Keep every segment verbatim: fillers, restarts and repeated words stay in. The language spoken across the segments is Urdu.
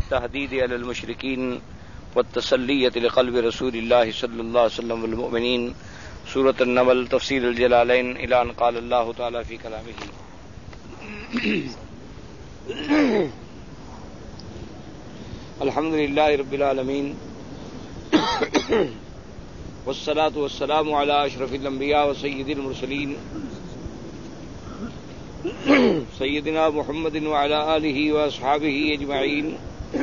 التحديد على المشركين والتسلية لقلب رسول الله صلى الله عليه وسلم والمؤمنين. سورة النمل، تفسير الجلالين، إلى أن قال الله تعالى في كلامه: الحمد لله رب العالمين والصلاة والسلام على أشرف الأنبياء وسيد المرسلين سيدنا محمد وعلى آله وأصحابه أجمعين.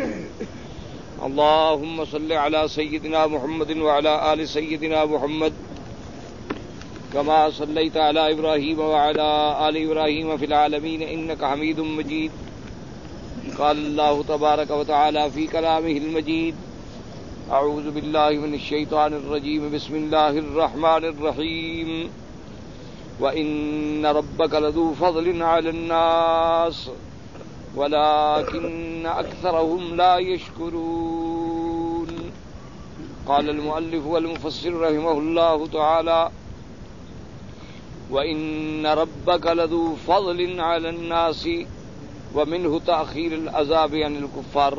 اللهم صل على سيدنا محمد وعلى آل سيدنا محمد كما صليت على إبراهيم وعلى آل إبراهيم في العالمين إنك حميد مجيد. قال الله تبارك وتعالى في كلامه المجيد: أعوذ بالله من الشيطان الرجيم، بسم الله الرحمن الرحيم. وإن ربك لذو فضل على الناس ولكن أكثرهم لا يشكرون. قال المؤلف والمفسر رحمه الله تعالى: وإن ربك لذو فضل على الناس، ومنه تأخير العذاب عن الكفار،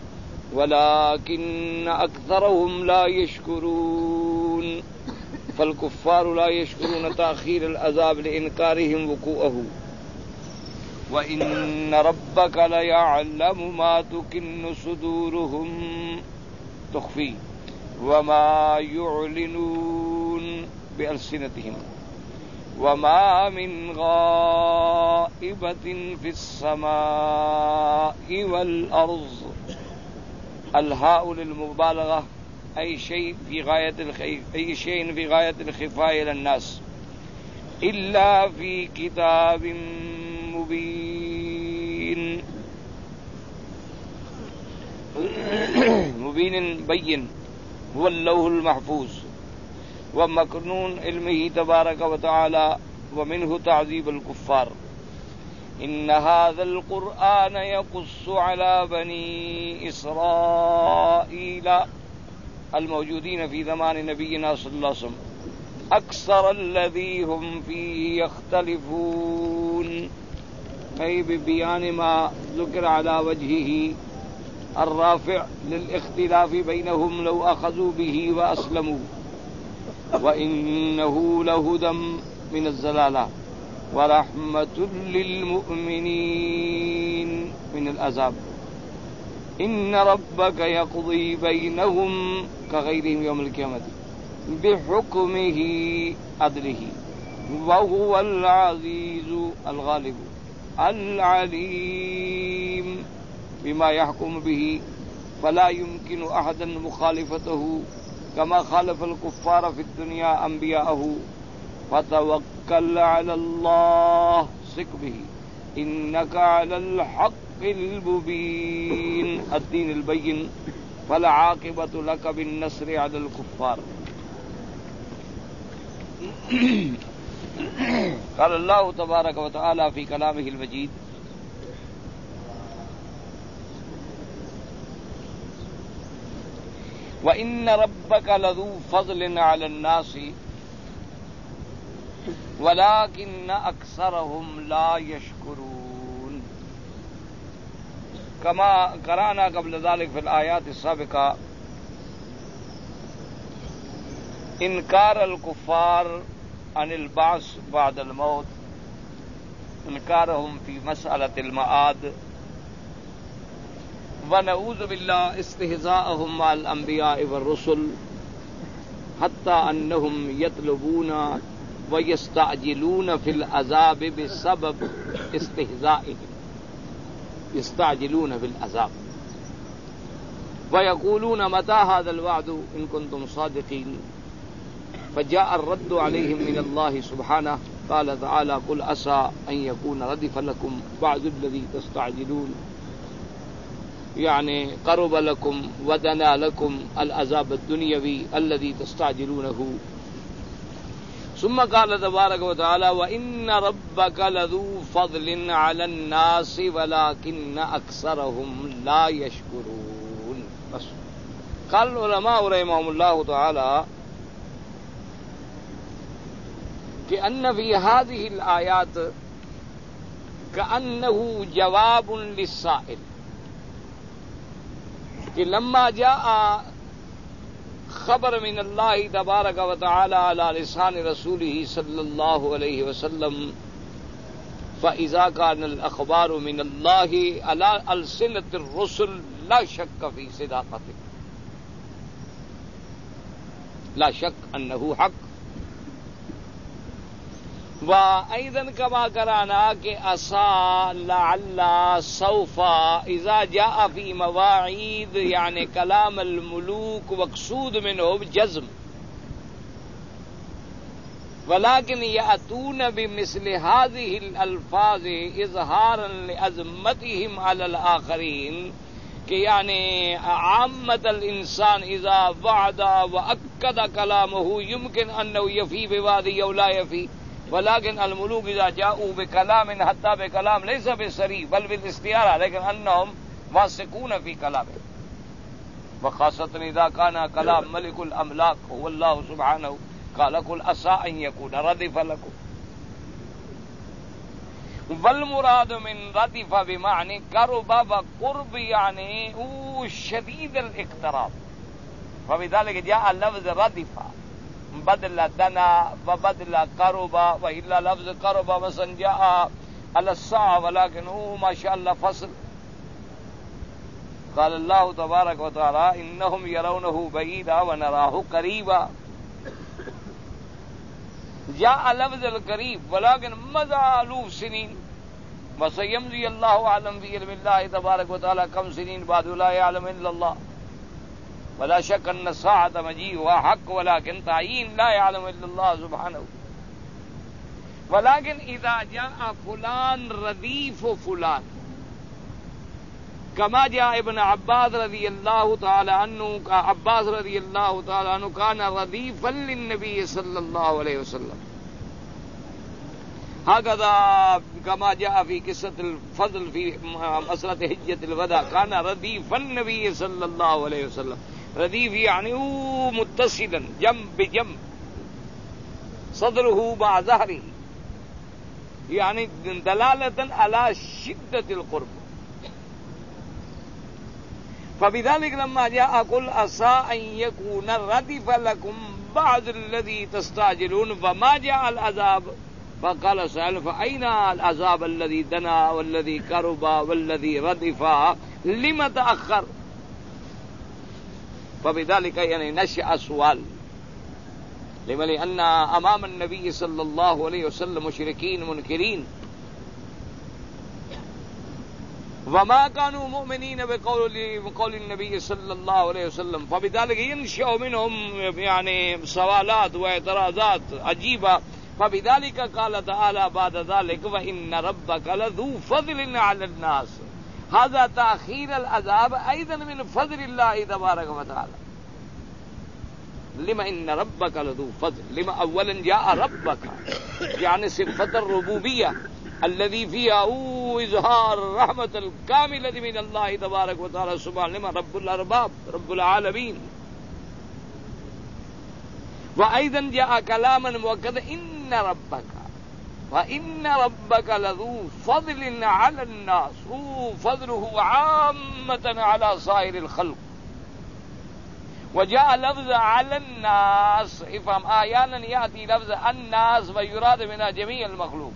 ولكن أكثرهم لا يشكرون. فالكفار لا يشكرون تأخير العذاب لإنكارهم وقوعه. وإن ربك ليعلم ما تكن صدورهم تخفي وما يعلنون بألسنتهم. وما من غائبة في السماء والأرض. الهاء للمبالغة، أي شيء في غاية الخير، أي شيء في غاية الخفاء إلى الناس، إلا في كتاب مبين. مبين بين هو اللوح المحفوظ، ومكنون علمه تبارك وتعالى، ومنه تعذيب الكفار. إن هذا القرآن يقص على بني إسرائيل الموجودين في زمان نبينا صلى الله عليه وسلم أكثر الذي هم فيه يختلفون، أي ببيان ما ذكر على وجهه الرافع للاختلاف بينهم لو أخذوا به وأسلموا. وإنه لهدى من الزلالة ورحمة للمؤمنين من العذاب. إن ربك يقضي بينهم كغيرهم يوم القيامة بحكمه عدله، وهو العزيز الغالب العليم بما يحكم به، فلا يمكن أحدا مخالفته كما خالف الكفار في الدنيا أنبياءه. فتوكل على الله، ثق به، إنك على الحق المبين الدين البين، فالعاقبة لك بالنصر على الكفار. قال الله تبارك وتعالى في كلامه المجيد: وإن ربك لذو فضل على الناس ولكن أكثرهم لا يشكرون. كما قرأنا قبل ذلك في الآيات السابقة إنكار الكفار عن البعث بعد الموت، إنكارهم في مسألة المعاد، ونعوذ بالله استهزاءهم مع الأنبياء والرسل، حتى أنهم يطلبون ويستعجلون في العذاب بسبب استهزائهم، يستعجلون بالعذاب ويقولون متى هذا الوعد إن كنتم صادقين. فجاء الرد عليهم من الله سبحانه، قال تعالى: قل عسى أن يكون ردف لكم بعض الذي تستعجلون، يعني قرب لكم ودنا لكم العذاب الدنيوي الذي تستعجلونه. ثم قال تبارك وتعالى: وإن ربك لذو فضل على الناس ولكن أكثرهم لا يشكرون. بس قال العلماء رحمهم الله تعالى كأن في هذه الآيات كأنه جواب للسائل، کہ لما جاء خبر من اللہ تبارک و تعالی علی لسان رسولہ صلی اللہ علیہ وسلم فإذا كان الأخبار من الله على ألسنة الرسل لا شك في صداقته لا شك أنه حق وأيضا كما قرأنا کہ عسى لعل سوف إذا جاء في مواعيد يعني كلام الملوك مقصود منه جزم ولكن يأتون بمثل هذه الألفاظ إظهارا لعظمتهم على الآخرين کہ یعنی عامة الإنسان إذا وعد وأكد كلامه يمكن أنه يفي بوادي أو لا يفي ولكن الملوك إذا جاءوا بكلام حتى بكلام ليس بالصريح بل بالاستعارة لكن أنهم واثقون في كلامه وخاصة إذا كان كلام ملك الأملاك هو الله سبحانه قال قل عسى أن يكون ردف لكم والمراد من ردف بمعنى قرب وقرب يعني شديد الاقتراب فبذلك جاء لفظ ردف بدل دنا وبدل قرب وإلا لفظ قرب مثلا جاء على الساعة ولكن هو ما شاء الله فصل قال الله تبارك وتعالى إنهم يرونه بعيدا ونراه قريبا جاء لفظ القريب ولكن مضى ألوف سنين وسيمضي الله أعلم في علم الله تبارك وتعالى كم سنين بعد لا يعلم إلا الله ولا شك أن الساعة مجيئها حق ولكن تعيين لا يعلم إلا الله سبحانه ولكن إذا جاء فلان رديف فلان كما جاء ابن عباس رضي الله تعالى عنه عباس رضي الله تعالى عنه كان رديفا للنبي صلى الله عليه وسلم هكذا كما جاء في قصة الفضل في مسألة حجة الوداع كان رديفا النبي صلى الله عليه وسلم رديف يعني متصلا جنب بجنب صدره مع ظهره يعني دلالة على شدة القرب فبذلك لما جاء قل عسى أن يكون ردف لكم بعض الذي تستعجلون وما جاء العذاب فقال سائل فأين العذاب الذي دنا والذي قرب والذي ردف لما تأخر فبذلك يعني نشأ سؤال لما لأن أمام النبي صلى الله عليه وسلم مشركين منكرين وما كانوا مؤمنين بقول بقول النبي صلى الله عليه وسلم فبذلك ينشأ منهم يعني سوالات واعتراضات عجيبة فبذلك قال تعالى بعد ذلك وإن ربك لذو فضل على الناس هذا تأخير العذاب أيضا من فضل الله تبارك وتعالى لما إن ربك لذو فضل لما أولا جاء ربك يعني صفة الربوبية الذي فيها إظهار الرحمة الكاملة من الله تبارك وتعالى سبحانه لما رب الأرباب رب العالمين وأيضا جاء كلاما مؤكدا إن ربك وإن ربك لذو فضل على الناس فضله عامة على سائر الخلق وجاء لفظ على الناس افهم أحيانا يأتي لفظ الناس ويراد منها جميع المخلوق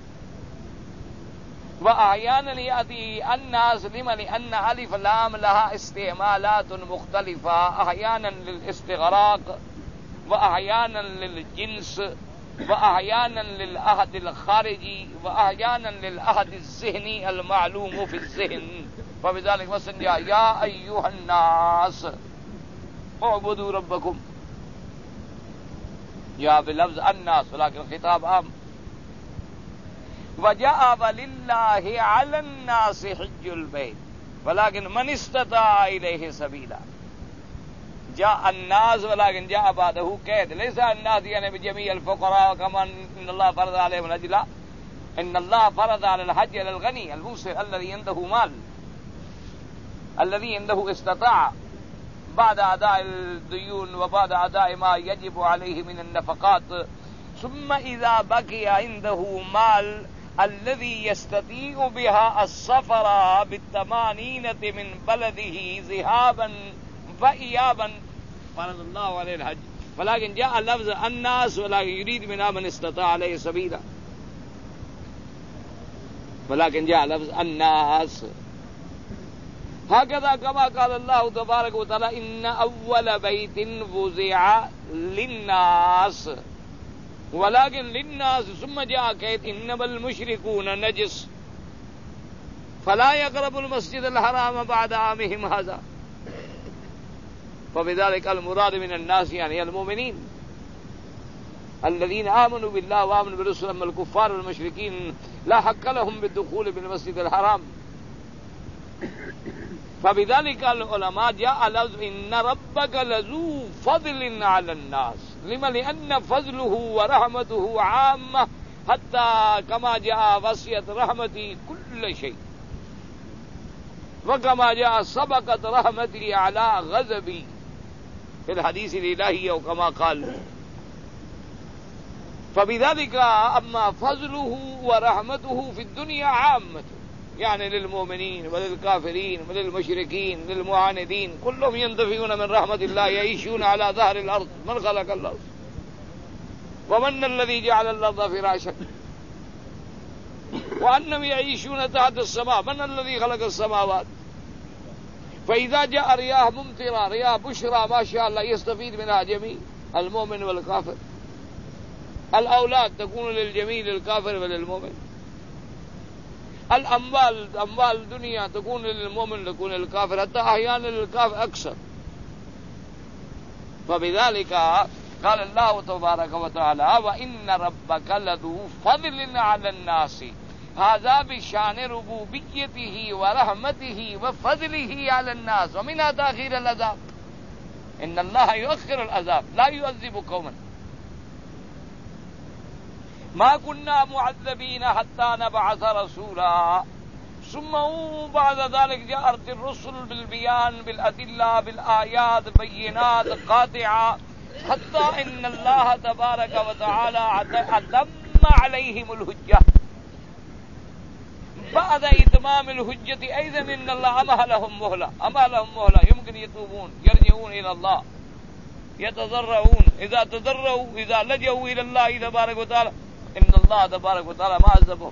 وأحيانا يأتي الناس لما لأن ألف لام لها استعمالات مختلفة أحيانا للاستغراق وأحيانا للجنس وأحيانا للعهد الخارجي وأحيانا للعهد الذهني المعلوم في الذهن فبذلك مثلا يا أيها الناس اعبدوا ربكم يا بلفظ الناس ولكن الخطاب عام وجاء ولله على الناس حج البيت ولكن من استطاع إليه سبيلا جاء الناس ولكن جاء بعده قيد ليس الناس يعني بجميع الفقراء كما إن الله فرض عليهم الحج لا إن الله فرض على الحج على الغني الموسر الذي عنده مال الذي عنده استطاع بعد أداء الديون وبعد أداء ما يجب عليه من النفقات ثم إذا بقي عنده مال الذي يستطيع بها السفر بالثمانينة من بلده ذهابا وإيابا فرض الله عليه الحج ولكن جاء لفظ الناس ولكن يريد منها من استطاع عليه سبيلا ولكن جاء لفظ الناس هكذا كما قال الله تبارك وتعالى إن أول بيت وضع للناس ولكن للناس ثم جاء كيت إنما المشركون نجس فلا يقربوا المسجد الحرام بعد عامهم هذا فبذلك المراد من الناس يعني المؤمنين الذين آمنوا بالله وآمنوا برسله أما الكفار والمشركين لا حق لهم بالدخول بالمسجد الحرام فبذلك العلماء جاء لفظ إن ربك لذو فضل على الناس لما لأن فضله ورحمته عامة حتى كما جاء وصية رحمتي كل شيء وكما جاء سبقت رحمتي على غضبي في الحديث الإلهي وكما قال فبذلك أما فضله ورحمته في الدنيا عامة يعني للمؤمنين وللكافرين وللمشركين للمعاندين كلهم ينتفعون من رحمة الله يعيشون على ظهر الأرض من خلق الأرض ومن الذي جعل الأرض فراشا وأنهم يعيشون تحت السماء من الذي خلق السماوات فإذا جاء رياح ممطرة رياح بشرى ما شاء الله يستفيد منها جميع المؤمن والكافر الأولاد تكون للجميع للكافر وللمؤمن الأموال أموال الدنيا تكون للمؤمن تكون للكافر حتى أحيانا للكافر أكثر فبذلك قال الله تبارك وتعالى وإن ربك لذو فضل على الناس هذا بشان ربوبيته ورحمته وفضله على الناس ومنها تأخير العذاب إن الله يؤخر العذاب لا يعذب قوما ما كنا معذبين حتى نبعث رسولا ثم بعد ذلك جاءت الرسل بالبيان بالأدلة بالآيات بينات قاطعة حتى إن الله تبارك وتعالى أتم عليهم الحجة بعد إتمام الحجة أيضا إن الله أمهلهم مهلة أمهلهم مهلة يمكن يتوبون يرجعون إلى الله يتضرعون إذا تضرعوا إذا لجوا إلى الله تبارك وتعالى إن الله تبارك وتعالى ما عذبهم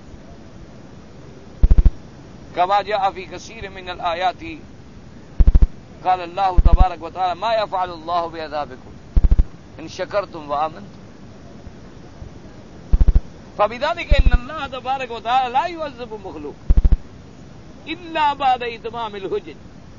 كما جاء في كثير من الآيات قال الله تبارك وتعالى ما يفعل الله بعذابكم إن شكرتم وآمنتم فبذلك إن الله تبارك وتعالى لا يعذب مخلوق إلا بعد إتمام الحجج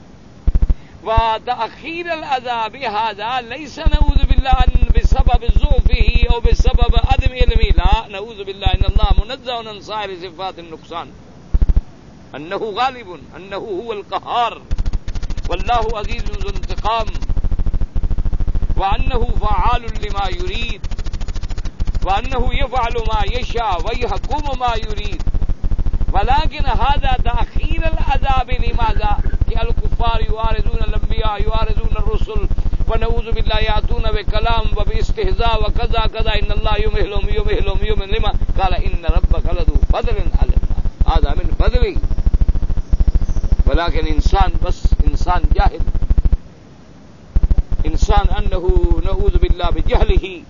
وتأخير العذاب هذا ليس نعوذ بالله أن بسبب ضعفه أو بسبب عدم علمه لا نعوذ بالله إن الله منزه عن سائر صفات النقصان أنه غالب أنه هو القهار والله عزيز ذو انتقام وأنه فعال لما يريد وأنه يفعل ما يشاء ويحكم ما يريد ولكن هذا تأخير العذاب لماذا؟ الكفار يعارضون الأنبياء يعارضون الرسل ونعوذ بالله يأتون بكلام وباستهزاء وكذا كذا إن الله يمهلهم يمهلهم يمهل لما قال إن ربك لذو فضل على الناس هذا من فضله ولكن إنسان بس إنسان جاهل إنسان أنه نعوذ بالله بجهله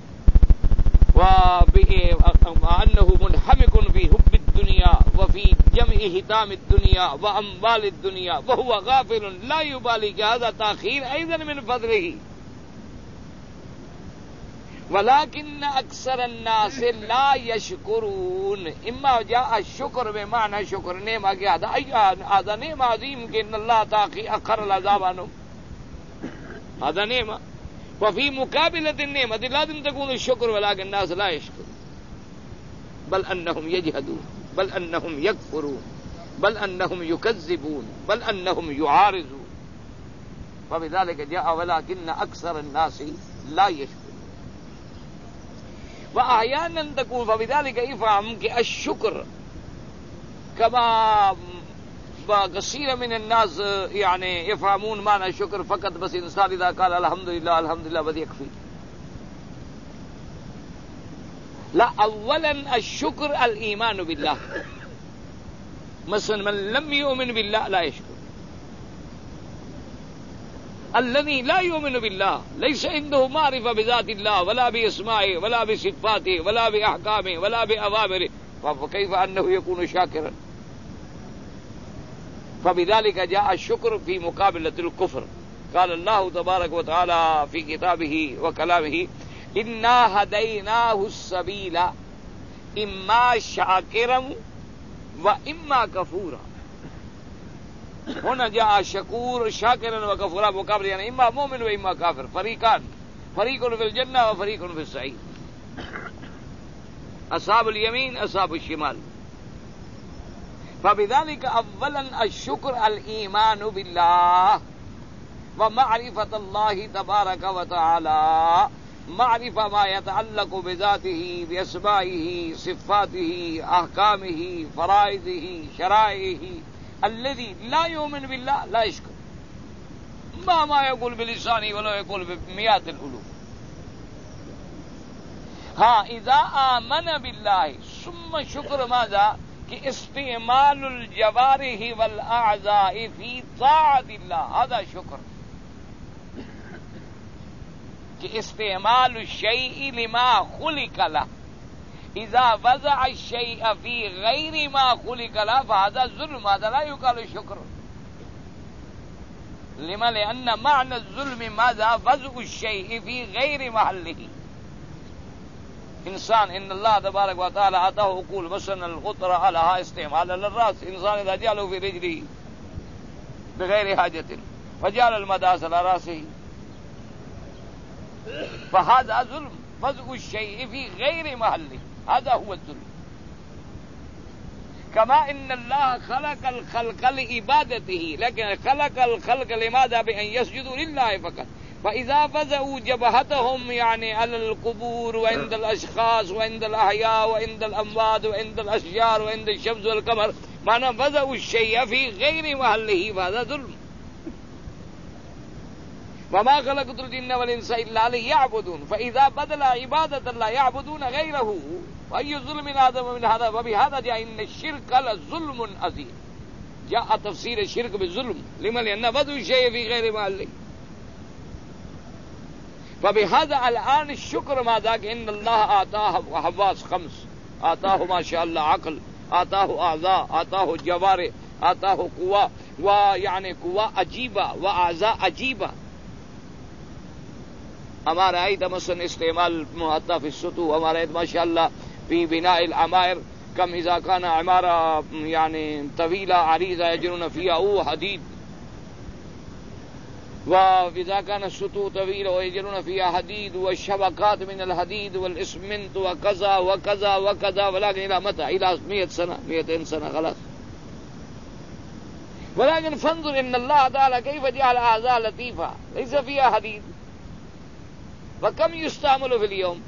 وأنه منحمق في حب الدنيا وفي جمع هتام الدنيا وأموال الدنيا وهو غافل لا يبالي هذا تأخير أيضا من فضله ولكن أكثر الناس لا يشكرون إما جاء الشكر بمعنى شكر نعمة هذا هذا نعمة عظيم إن الله أخر العذاب عنهم هذا نعمة وفي مقابلة النعمة لازم تكون الشكر ولكن الناس لا يشكر بل أنهم يجهدون بل أنهم يكفرون بل أنهم يكذبون بل أنهم يعارضون فبذلك جاء ولكن أكثر الناس لا يشكرون وأحيانا تكون فبذلك يفهم الشكر كما كثير من الناس يعني يفهمون معنى الشكر فقط بس إنسان إذا قال الحمد لله الحمد لله بس يكفي لا اولا الشکر الایمان باللہ. مثلا من لم یؤمن باللہ لا یشکر. الذي لا يؤمن بالله ليس عنده معرفة بذات الله ولا بأسمائه ولا بصفاته ولا بأحكامه ولا بأوامره فكيف أنه يكون شاكرا؟ فبذلك جاء الشكر في مقابلة الكفر. قال الله تبارك وتعالى في كتابه وكلامه إنا هديناه السبيل إما شاكرا وإما كفورا. هنا جاء شكور شاكرا وكفورا مقابل يعني اما مؤمن واما كافر، فريقان، فريق في الجنة وفريق في السعير، اصحاب اليمين اصحاب الشمال. فبذلك اولا الشكر الايمان بالله ومعرفة الله تبارك وتعالى، معرفة ما يتعلق بذاته بأسمائه صفاته أحكامه فرائضه شرائعه. الذي لا يؤمن بالله لا يشكر ما ما يقول بلسانه ولا يقول بمئات الألوف. ها إذا آمن بالله ثم شكر ماذا؟ کہ استعمال الجوارح والأعضاء في طاعة الله، هذا شكر. کہ استعمال الشيء لما خلق له، إذا وضع الشيء في غير ما خلق له فهذا ظلم، هذا لا يقال شكر. لما؟ لأن معنى الظلم ماذا؟ وضع الشيء في غير محله. انسان ان الله تبارك وتعالى آتاه عقول مثلا القطر علىها استعمالا للراس، انسان اذا جعله في رجله بغير حاجة وجعل المداس على راسه فهذا ظلم. وضع الشيء في غير محله هذا هو الظلم. كما ان الله خلق الخلق لعبادته، لكن خلق الخلق لماذا؟ بأن يسجدوا لله فقط. فإذا وضعوا جبهتهم يعني على القبور وعند الأشخاص وعند الأحياء وعند الأموات وعند الأشجار وعند الشمس والقمر، معنى وضعوا الشيء في غير محله فهذا ظلم. وما خلقت الجن والإنس إلا ليعبدون. فإذا بدل عبادة الله يعبدون غيره، وأي ظلم أعظم من هذا؟ وبهذا جاء إن الشرك لظلم عظيم. جاء تفسير الشرك بالظلم. لما؟ لأن وضع الشيء في غير محله. فبهذا الآن الشكر ماذا؟ إن الله آتاه حواس خمس، آتاه ما شاء الله عقل، آتاه أعضاء، آتاه جوارح، آتاه قوة، ويعني قوة عجيبة وأعضاء عجيبة. ہمارا عید مثلا استعمال حتى في السطو، ہمارا عید ما شاء الله في بناء العمائر كم إذا كان عمارة يعني طويلة عريضة يجرون فيها أو حديد، وإذا كان السطو طويلة ويجرون فيها حديد والشبكات من الحديد والإسمنت وكذا وكذا وكذا، ولكن إلى متى؟ إلى مئة سنة مئتين سنة خلاص. ولكن فانظر إن الله تعالى كيف جعل أعضاء لطيفة ليس فيها حديد. وكم يستعمل في اليوم؟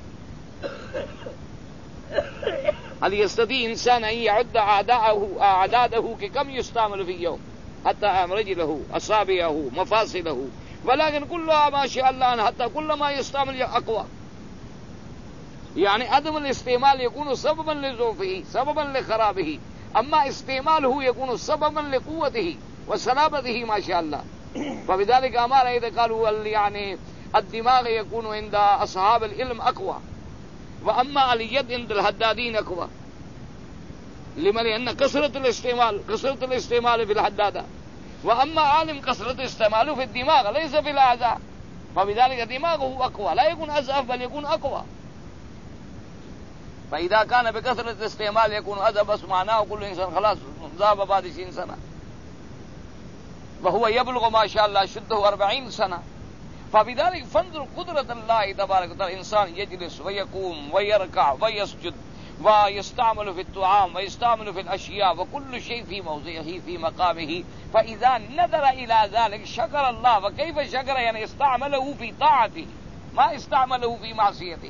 هل يستطيع إنسان أن يعد أعداءه أعداده كم يستعمل في اليوم؟ حتى رجله أصابعه مفاصله، ولكن كلها ما شاء الله حتى كل ما يستعمل أقوى. يعني عدم الاستعمال يكون سببا لضعفه سببا لخرابه، أما استعماله يكون سببا لقوته وسلامته ما شاء الله. فبذلك أمر إذا قالوا يعني الدماغ يكون عند أصحاب العلم أقوى، وأما اليد عند الحدادين أقوى. لما؟ لأن كثرة الاستعمال كثرة الاستعمال في الحدادة، وأما عالم كثرة استعماله في الدماغ ليس في الأعضاء، فبذلك دماغه أقوى، لا يكون أضعف بل يكون أقوى. فإذا كان بكثرة الاستعمال يكون أضعف، بس معناه كل إنسان خلاص ذهب بعد عشرين سنة، وهو يبلغ ما شاء الله شده أربعين سنة. فبذلك فانظر قدرة الله تبارك وتعالى. إنسان يجلس ويقوم ويركع ويسجد ويستعمل في الطعام ويستعمل في الأشياء، وكل شيء في موضعه في مقامه. فإذا نظر إلى ذلك شكر الله. وكيف شكر؟ يعني استعمله في طاعته ما استعمله في معصيته.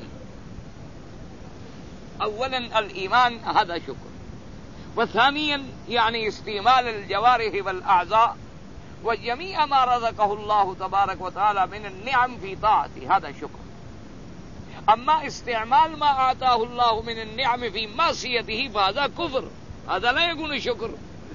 أولا الإيمان هذا شكر، وثانيا يعني استعمال الجوارح والأعضاء وجميع ما رزقه الله تبارك وتعالى من النعم في طاعته، هذا شكر. اما استعمال ما آتاه الله من النعم في معصيته فهذا كفر، هذا لا يكون شكر.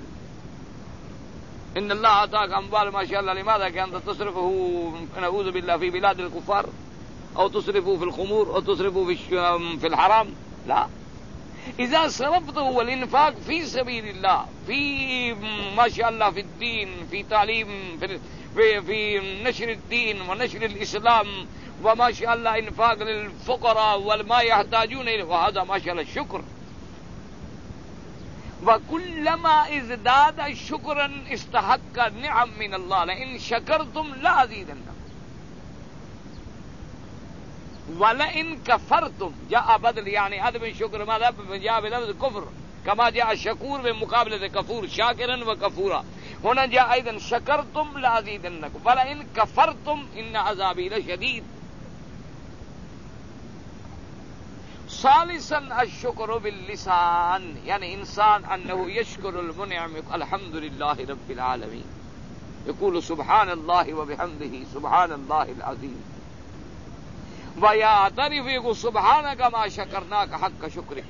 ان الله آتاك اموال ما شاء الله، لماذا؟ كأن تصرفه نعوذ بالله في بلاد الكفار، او تصرفه في الخمور، او تصرفه في الحرام. لا، اذا صرفته والانفاق في سبيل الله، في ما شاء الله في الدين، في تعليم، في في, في نشر الدين ونشر الاسلام، وما شاء الله انفاق للفقراء وما يحتاجون اليه، وهذا ما شاء الله شكر. وكلما ازداد شكرا استحق نعم من الله، لئن شكرتم لازيدنكم ولئن كفرتم. جاء بدل يعني عدم شكر ماذا؟ جاء بلفظ كفر، كما جاء الشكور بمقابلة كفور، شاكرا وكفورا. هنا جاء أيضا شكرتم لازيدنكم ولئن كفرتم إن عذابي لشديد. ثالثا الشكر باللسان، يعني إنسان أنه يشكر المنعم، الحمد لله رب العالمين، يقول سبحان الله وبحمده سبحان الله العظيم، ويعترف يقول سبحانك ما شكرناك حق شكرك،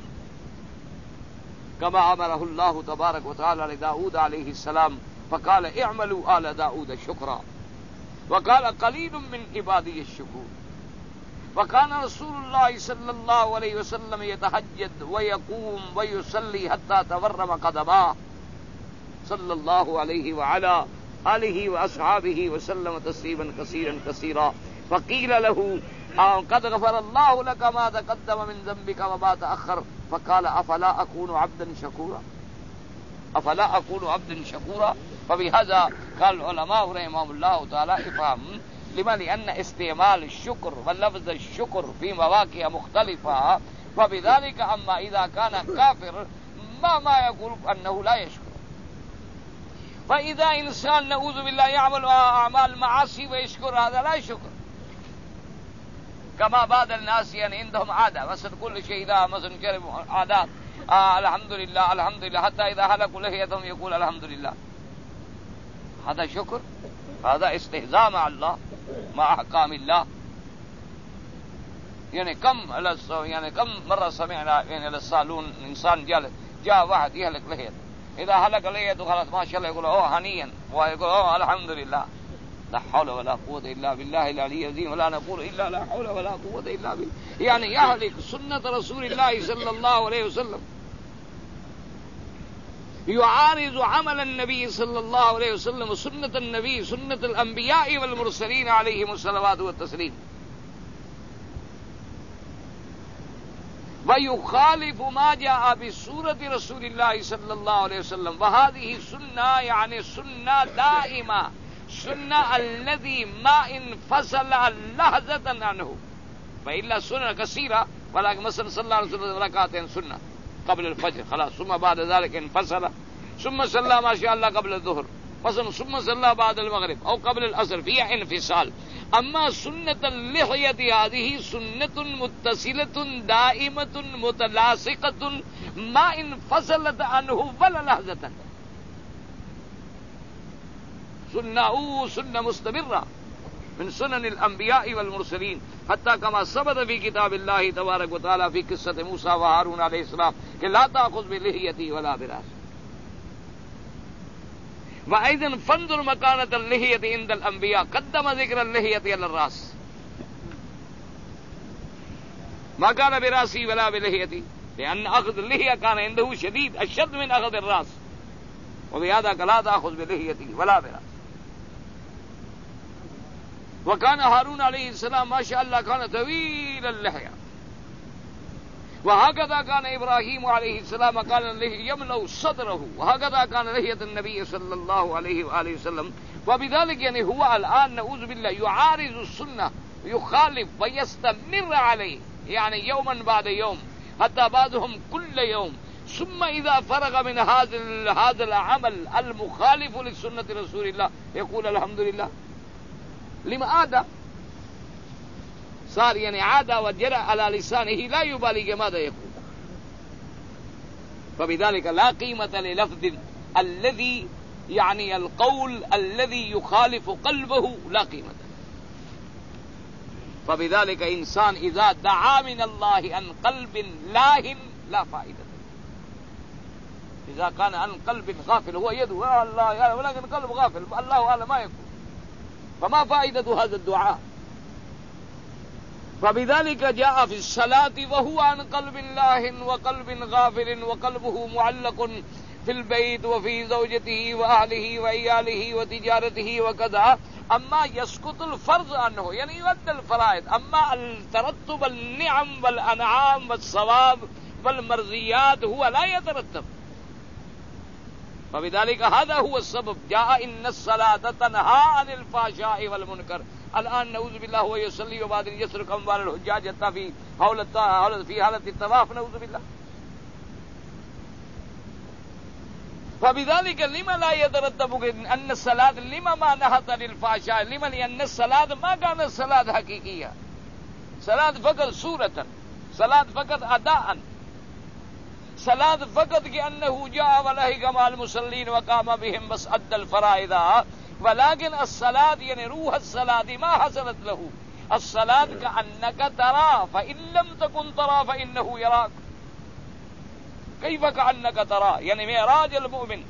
كما أمره الله تبارك وتعالى لداود عليه السلام فقال اعملوا آل داود شكرا، وقال قليل من عبادي الشكور. وكان رسول الله صلى الله عليه وسلم يتهجد ويقوم ويصلي حتى تورم قدماه صلى الله عليه وعلى آله وأصحابه وسلم تسليما كثيرا كثيرا. فقيل له قد غفر الله لك ما تقدم من ذنبك وما تأخر، فقال أفلا أكون عبدا شكورا، أفلا أكون عبدا شكورا. فبهذا قال العلماء رحمهم الله تعالى افهم لما؟ لأن استعمال الشكر واللفظ الشكر في مواقع مختلفة، فبذلك أما إذا كان كافر ما ما يقول أنه لا يشكر. فإذا إنسان نعوذ بالله يعمل أعمال معاصي ويشكر، هذا لا شكر. كما بعض الناس يعني عندهم عادة، مثلا كل شيء إذا مثلا جرب عادات آه الحمد لله الحمد لله، حتى إذا هلكوا لحيتهم يقول الحمد لله. هذا شكر؟ هذا استهزاء مع الله، مع أحكام الله. يعني كم يعني كم مرة سمعنا يعني الصالون إنسان جاء جاء واحد يهلك لحيته، إذا هلك لحيته خلاص ما شاء الله يقول أوه هنيا، ويقول أوه الحمد لله. لا حول ولا قوة إلا بالله العلي العظيم، ولا نقول إلا لا حول ولا قوة إلا بالله. يعني يهلك سنة رسول الله صلى الله عليه وسلم، يعارض عمل النبي صلى الله عليه وسلم وسنة النبي، سنة الأنبياء والمرسلين عليهم الصلوات والتسليم، ويخالف ما جاء بسورة رسول الله صلى الله عليه وسلم. وهذه سنة يعني سنة دائمة، سنة الذي ما انفصل لحظة عنه، فإلا سنة كثيرة، ولكن مثلا صلى الله عليه وسلم ركعتين سنة قبل الفجر خلاص، ثم بعد ذلك انفصل، ثم صلى ما شاء الله قبل الظهر مثلا، ثم صلى بعد المغرب أو قبل العصر، فيها انفصال. أما سنة اللحية هذه سنة متصلة دائمة متلاصقة ما انفصلت عنه ولا لحظة، سنة سنة مستمرة من سنن الأنبياء والمرسلين، حتى كما ثبت في كتاب الله تبارك وتعالى في قصة موسى وهارون عليه السلام کہ لا تأخذ بلحيتي ولا برأسي. وأيضا فانظر مكانة اللحية عند الأنبياء، قدم ذكر اللحية على الرأس، ما قال برأسي ولا بلحيتي، لأن أخذ اللحية كان عنده شديد أشد من أخذ الرأس، وبهذا لا تأخذ بلحيتي ولا برأسي. وكان هارون عليه السلام ما شاء الله كان طويل اللحية، وهكذا كان إبراهيم عليه السلام كان اللحية يملأ صدره، وهكذا كان لحية النبي صلى الله عليه وآله وسلم. وبذلك يعني هو الآن نعوذ بالله يعارض السنة، يخالف ويستمر عليه، يعني يوما بعد يوم، حتى بعضهم كل يوم. ثم إذا فرغ من هذا هذا العمل المخالف لسنة رسول الله يقول الحمد لله. لما عادة صار يعني عادة وجرى على لسانه، لا يبالي ماذا يقول. فبذلك لا قيمة للفظ الذي يعني القول الذي يخالف قلبه، لا قيمة. فبذلك انسان اذا دعا من الله عن قلب لاهٍ لا فائدة، اذا كان عن قلب غافل هو يدعو يا الله يا ولكن قلب غافل الله اعلم ما يكون، فما فائدة هذا الدعاء؟ فبذلك جاء في الصلاة وهو عن قلب لاهٍ وقلب غافل وقلبه معلق في البيت وفي زوجته وأهله وعياله وتجارته وكذا. اما يسقط الفرض عنه يعني يؤدى الفرائض، اما الترتب النعم والانعام والثواب والمرضيات هو لا يترتب. فبذلك هذا هو السبب جاء ان الصلاة تنهى عن الفحشاء والمنكر. الآن نعوذ بالله هو يصلي وبعد يسرق اموال الحجاج حتى في حول في حالة الطواف نعوذ بالله. فبذلك لما لا يترتب ان الصلاة لما ما نهت عن الفحشاء؟ لما لان الصلاة ما كانت صلاة حقيقية، صلاة فقط صورة، صلاة فقط اداء، صلاة فقط كأنه جاء ولهج مع المصلين وقام بهم بس ادى الفرائض. ولكن الصلاة يعني روح الصلاة ما حصلت له. الصلاة كأنك ترى فإن لم تكن ترى فإنه يراك. كيف كأنك ترى؟ يعني معراج المؤمن.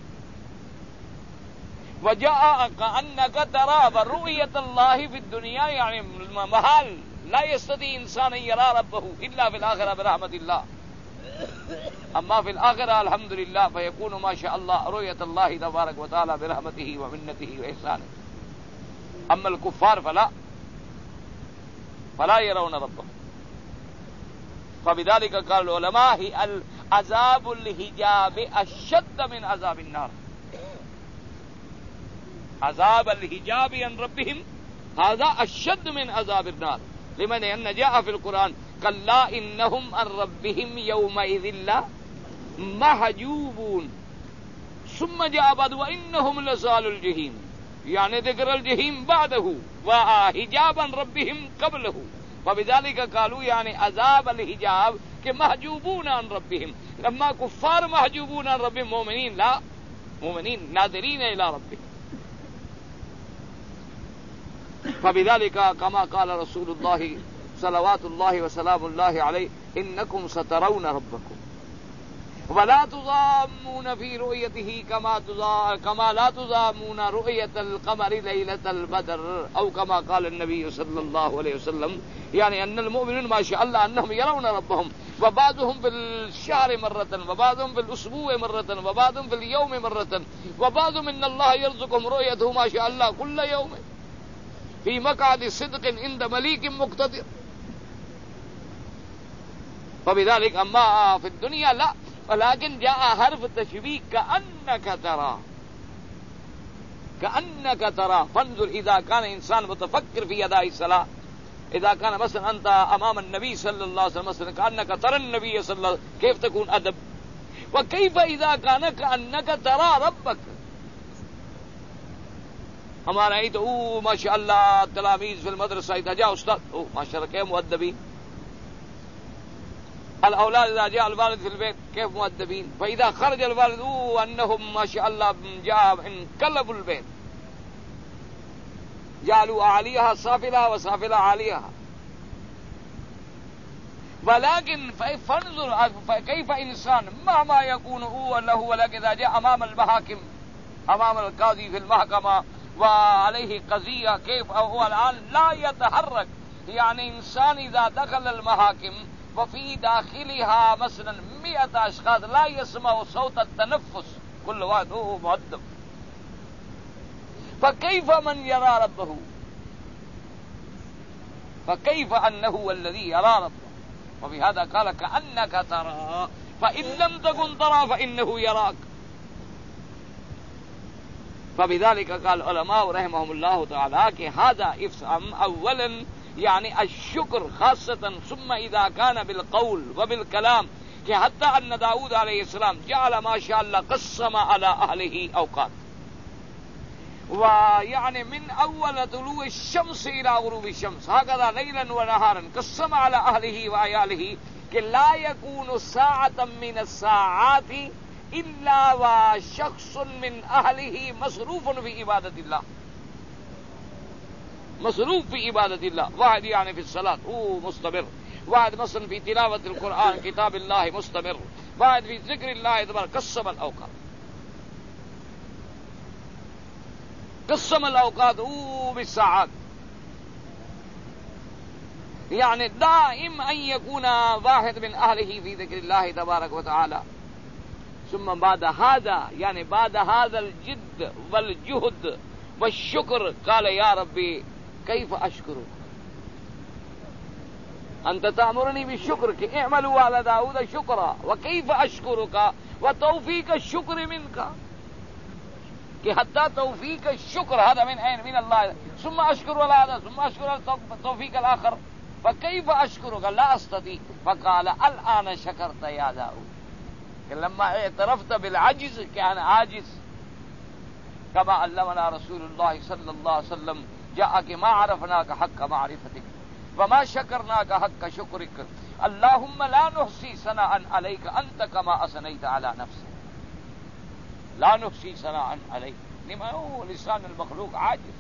وجاء كأنك ترى ورؤية الله في الدنيا يعني محال، لا يستطيع إنسان أن يرى ربه إلا في الآخرة برحمة الله. أما في الآخرة الحمد لله فيكون ما شاء الله رؤية الله تبارك وتعالى برحمته ومنته وإحسانه. أما الكفار فلا فلا يرون ربهم. فبذلك قال العلماء عذاب الحجاب أشد من عذاب النار. عذاب الحجاب عن ربهم هذا أشد من عذاب النار. لمن أن جاء في القرآن كلا إنهم عن ربهم يومئذ لا محجوبون. ثم جاء بعد وإنهم لصال الجحيم، يعني ذكر الجحيم بعده وحجاب عن ربهم قبله. فبذلك قالوا يعني عذاب الحجاب کہ محجوبون عن ربهم. لما كفار محجوبون عن ربهم، مؤمنين لا، مؤمنين ناظرين إلى ربهم. فبذلك كما قال رسول الله صلوات الله وسلام الله عليه إنكم سترون ربكم ولا تضامون في رؤيته كما كما لا تضامون رؤية القمر ليلة البدر، أو كما قال النبي صلى الله عليه وسلم. يعني أن المؤمنين ما شاء الله أنهم يرون ربهم، وبعضهم في الشهر مرة وبعضهم في الأسبوع مرة وبعضهم في اليوم مرة، وبعضهم إن الله يرزقهم رؤيته ما شاء الله كل يوم في مقعد صدق عند مليك مقتدر. فبذلك أما في الدنيا لا، ولكن جاء حرف تشبيه كأنك ترى، كأنك ترى. فانظر إذا كان إنسان متفكر في أداء الصلاة، إذا كان مثلا أنت أمام النبي صلى الله عليه وسلم مثلا كأنك ترى النبي صلى الله عليه وسلم كيف تكون أدب؟ وكيف إذا كان كأنك ترى ربك؟ ہمارا ہی تو او ما شاء اللہ تلاميذ في المدرسة إذا جاء أستاذ او ما شاء الله كيف مؤدبين. الأولاد إذا جاء الوالد في البيت كيف مؤدبين. فإذا خرج الوالد او أنهم ما شاء الله جاء انقلبوا البيت، جعلوا عاليها سافلها وسافلها عاليها. ولكن فانظر كيف إنسان مهما يكون هو له، ولكن إذا جاء أمام المحاكم أمام القاضي في المحكمة وعليه قضية كيف هو الآن لا يتحرك. يعني إنسان إذا دخل المحاكم وفي داخلها مثلا مئة أشخاص لا يسمع صوت التنفس، كل واحد هو مؤدب. فكيف من يرى ربه؟ فكيف أنه الذي يرى ربه؟ وبهذا قال كأنك ترى فإن لم تكن ترى فإنه يراك. فبذلك قال العلماء رحمهم الله تعالى کہ هذا افهم اولا يعني الشكر خاصة، ثم إذا كان بالقول وبالكلام کہ حتى أن داود عليه السلام جعل ما شاء الله قسم على أهله أوقات، ويعني من أول طلوع الشمس إلى غروب الشمس هكذا ليلا ونهارا قسم على أهله وعياله کہ لا يكون ساعة من الساعات إلا وشخص من أهله مصروف في عبادة الله. مصروف في عبادة الله. واحد يعني في الصلاة هو مستمر، واحد مثلا في تلاوة القرآن كتاب الله مستمر، واحد في ذكر الله تبارك. قسم الأوقات، قسم الأوقات هو بالساعات. يعني دائم أن يكون واحد من أهله في ذكر الله تبارك وتعالى. ثم بعد هذا يعني بعد هذا الجد والجهد والشكر قال يا ربي كيف أشكرك؟ أنت تأمرني بالشكر، اعملوا على داود شكرا، وكيف أشكرك وتوفيق الشكر منك، کہ حتى توفيق الشكر هذا من أين؟ من الله. ثم أشكر على هذا، ثم أشكر على توفيق الآخر، فكيف أشكرك؟ لا أستطيع. فقال الآن شكرت يا داود، کہ لما اعترفت بالعجز کہ أنا عاجز، كما علمنا رسول الله صلى الله عليه وسلم جاءك ما عرفناك حق معرفتك وما شكرناك حق شكرك، اللهم لا نحصي ثناء عليك أنت كما أثنيت على نفسك، لا نحصي ثناء عليك. لما هو لسان المخلوق عاجز.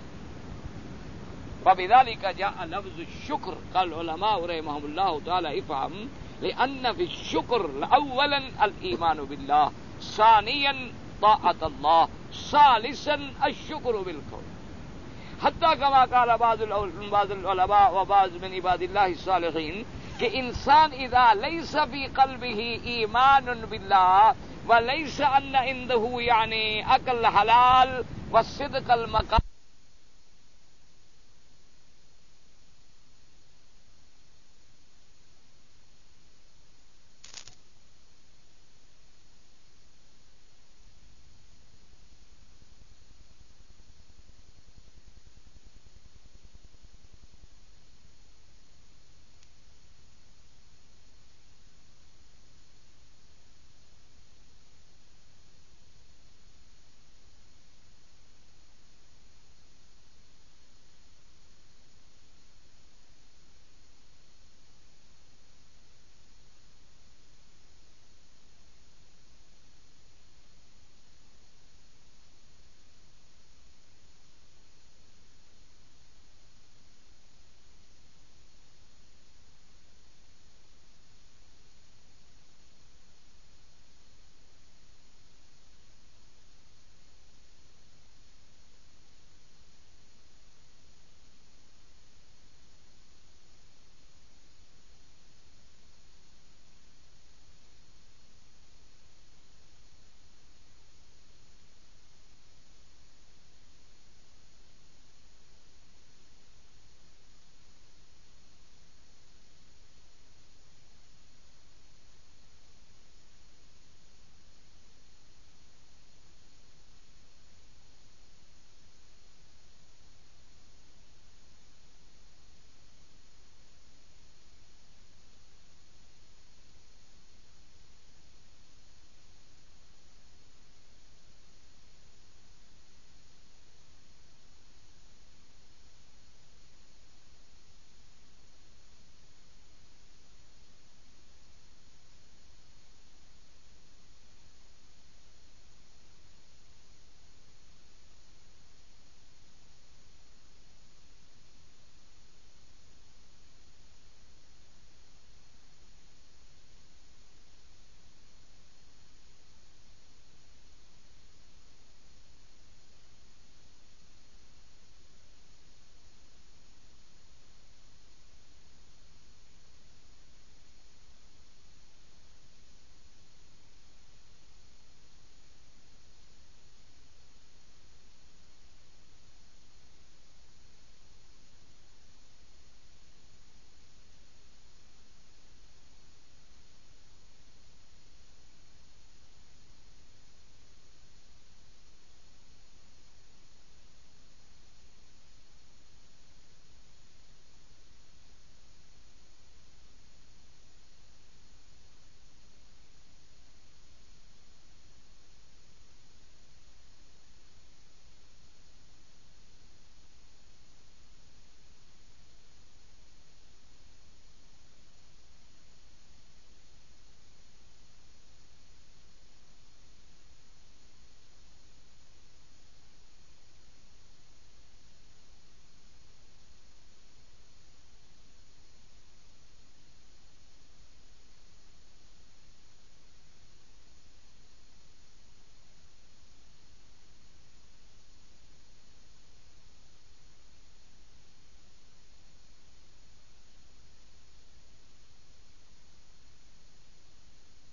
فبذلك جاء لفظ الشكر. قال العلماء رحمهم الله تعالى افهم لأن في الشكر أولا الإيمان بالله، ثانيا طاعة الله، ثالثا الشكر بالقول. حتى كما قال بعض العلماء وبعض من عباد الله الصالحين کہ انسان اذا ليس في قلبه ایمان بالله وليس ان عنده يعني اكل حلال والصدق المقام